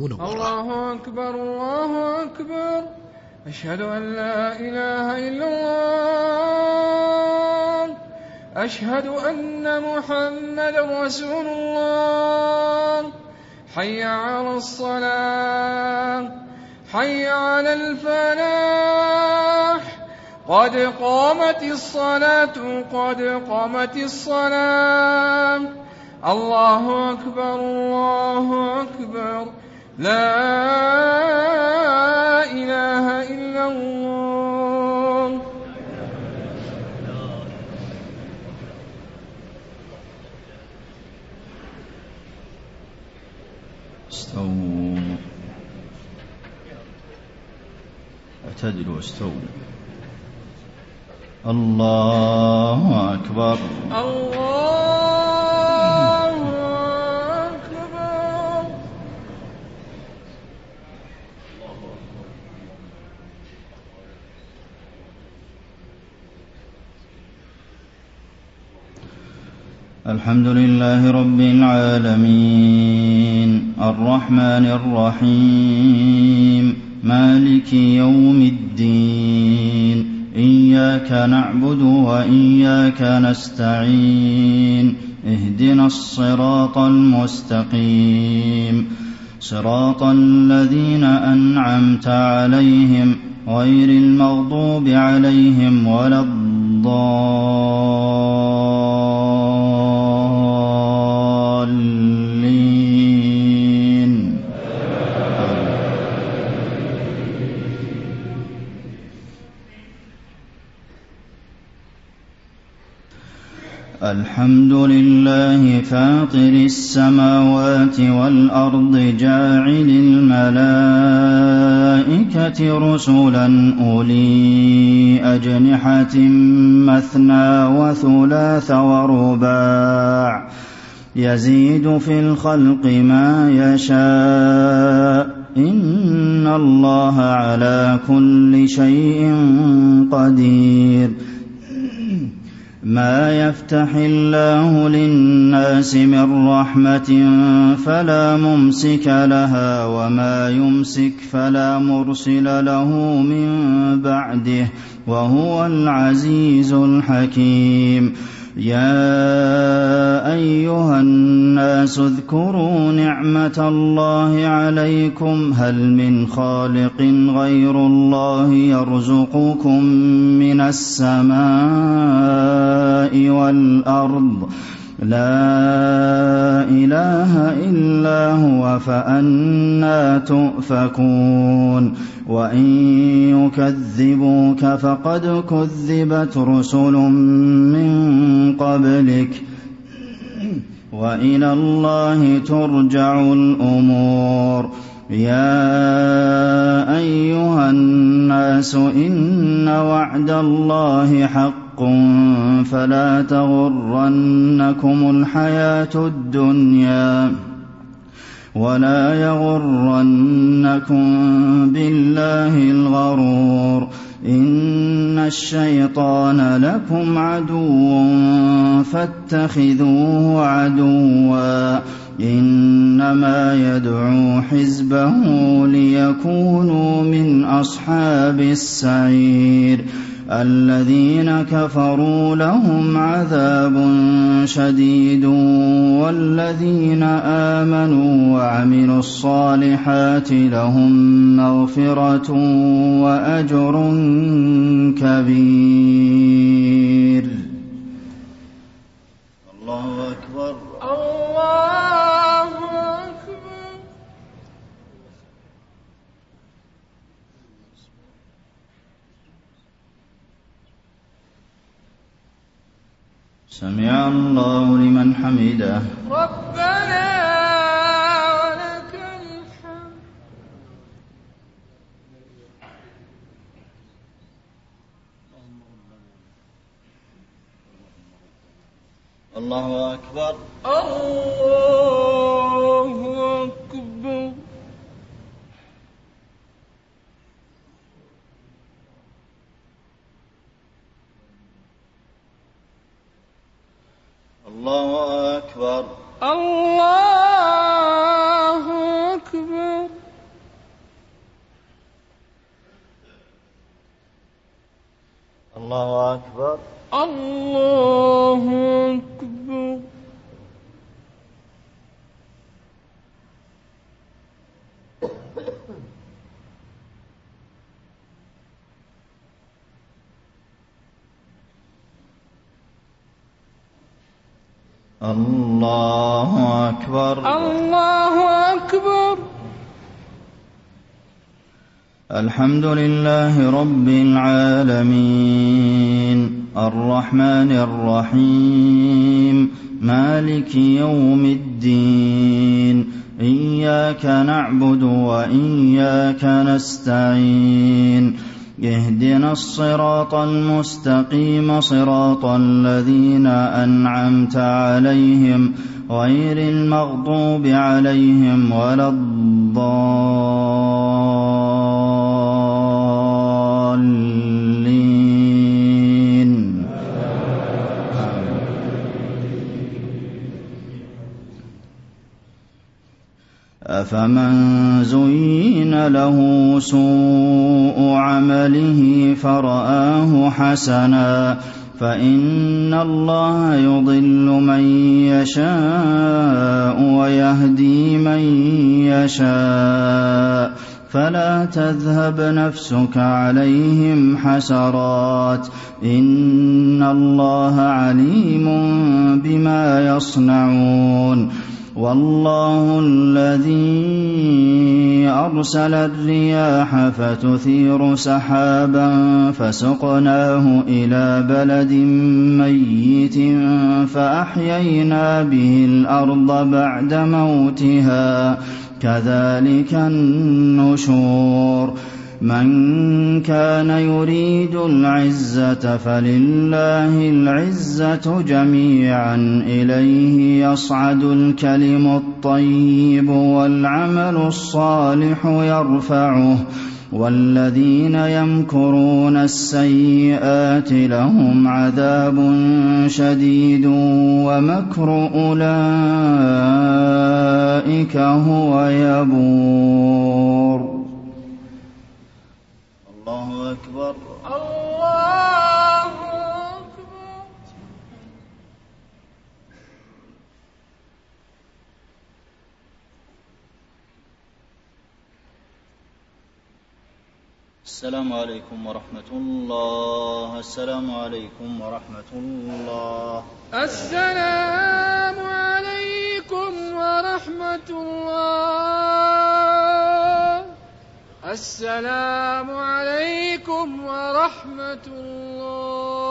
المنورة. الله أكبر الله أكبر. أشهد أن لا إله إلا الله. أشهد أن محمدا رسول الله. حي على الصلاة حي على الفلاح. قد قامت الصلاة قد قامت الصلاة. الله أكبر الله أكبر. لا إله إلا الله. استووا اعتدلوا استووا. الله أكبر الله أكبر. الحمد لله رب العالمين الرحمن الرحيم مالك يوم الدين. إياك نعبد وإياك نستعين. اهدنا الصراط المستقيم صراط الذين أنعمت عليهم غير المغضوب عليهم ولا الضالين. الحمد لله فاطر السماوات والأرض جاعل الملائكة رسلا أولي أجنحة مثنى وثلاث ورباع يزيد في الخلق ما يشاء إن الله على كل شيء قدير. ما يفتح الله للناس من رحمة فلا ممسك لها وما يمسك فلا مرسل له من بعده وهو العزيز الحكيم. يا أيها الناس اذكروا نعمة الله عليكم هل من خالق غير الله يرزقكم من السماء والأرض لا إله إلا هو فأنى تؤفكون. وإن يكذبوك فقد كذبت رسل من قبلك وإلى الله ترجع الأمور. يا أيها الناس إن وعد الله حق فلا تغرنكم الحياة الدنيا ولا يغرنكم بالله الغرور. إن الشيطان لكم عدو فاتخذوه عدوا إنما يدعو حزبه ليكونوا من أصحاب السعير. الذين كفروا لهم عذاب شديد والذين آمنوا وعملوا الصالحات لهم مغفرة وأجر كبير. الله أكبر الله أكبر. سمع الله لمن حمده ربنا ولك الحمد. الله أكبر الله أكبر. الله أكبر الله أكبر. الله أكبر. الله أكبر. الله أكبر. الله أكبر. الحمد لله رب العالمين الرحمن الرحيم مالك يوم الدين إياك نعبد وإياك نستعين اهدنا الصراط المستقيم صراط الذين أنعمت عليهم غير المغضوب عليهم ولا الضالين. أفمن زين له سوء عمله فرآه حسنا فإن الله يضل من يشاء ويهدي من يشاء فلا تذهب نفسك عليهم حسرات إن الله عليم بما يصنعون. والله الذي أرسل الرياح فتثير سحابا فسقناه إلى بلد ميت فأحيينا به الأرض بعد موتها كذلك النشور. من كان يريد العزة فلله العزة جميعا إليه يصعد الكلم الطيب والعمل الصالح يرفعه والذين يمكرون السيئات لهم عذاب شديد ومكر أولئك هو يبور. الله أكبر. الله أكبر. السلام عليكم ورحمة الله. السلام عليكم ورحمة الله. السلام عليكم ورحمة الله. السلام عليكم ورحمة الله.